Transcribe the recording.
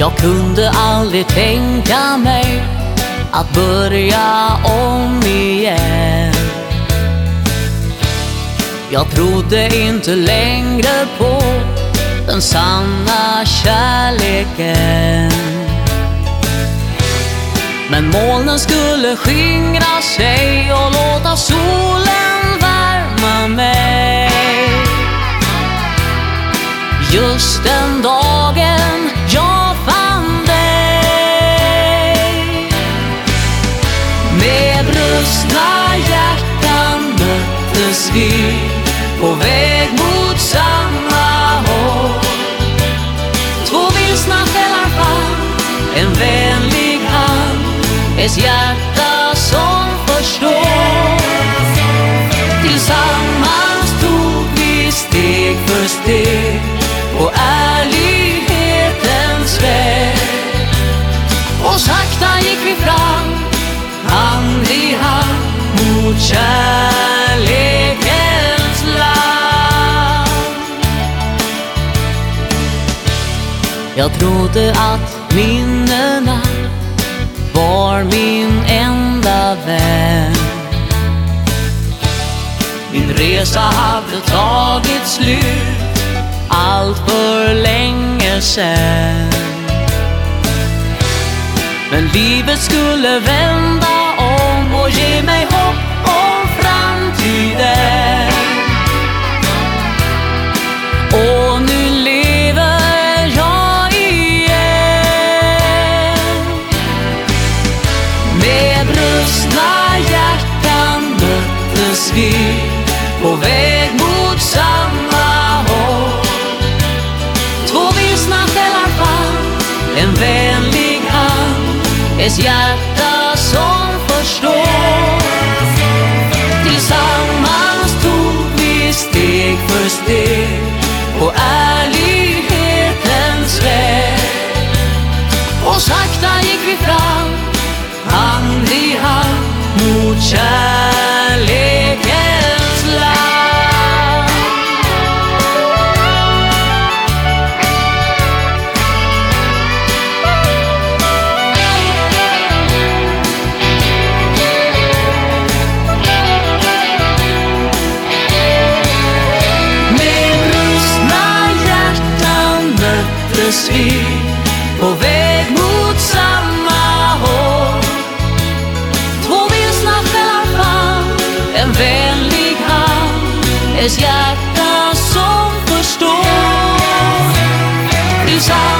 Jag kunde aldrig tänka mig att börja om igen. Jag trodde inte längre på den sanna kärleken. Men molnen skulle skingra sig och låta solen värma mig. Just den dagen jag fann dig. Med brustna hjärtan möttes vi på väg mot samma håll. Två vilsna själar fann en vänlig hand, ett hjärta som förstår. Tillsammans tog vi steg för steg på ärlighetens väg. Och sakta gick vi fram, hand i hand mot kärlekens land. Jag trodde att minnena var min enda vän. Min resa hade tagit slut allt för länge sedan. Men livet skulle vända om och ge mig hopp om framtiden. Och nu lever jag igen. Med brustna hjärtan möttes vi på väg mot samma håll. Två vilsna själar fann en vänlig hand, ett hjärta som förstår. Tillsammans tog vi steg för steg på ärlighetens väg. Och sakta gick vi fram, hand i hand mot kärlekens land. Vi på väg mot samma håll. Två vilsna själar fann en vänlig hand, ett hjärta som förstår.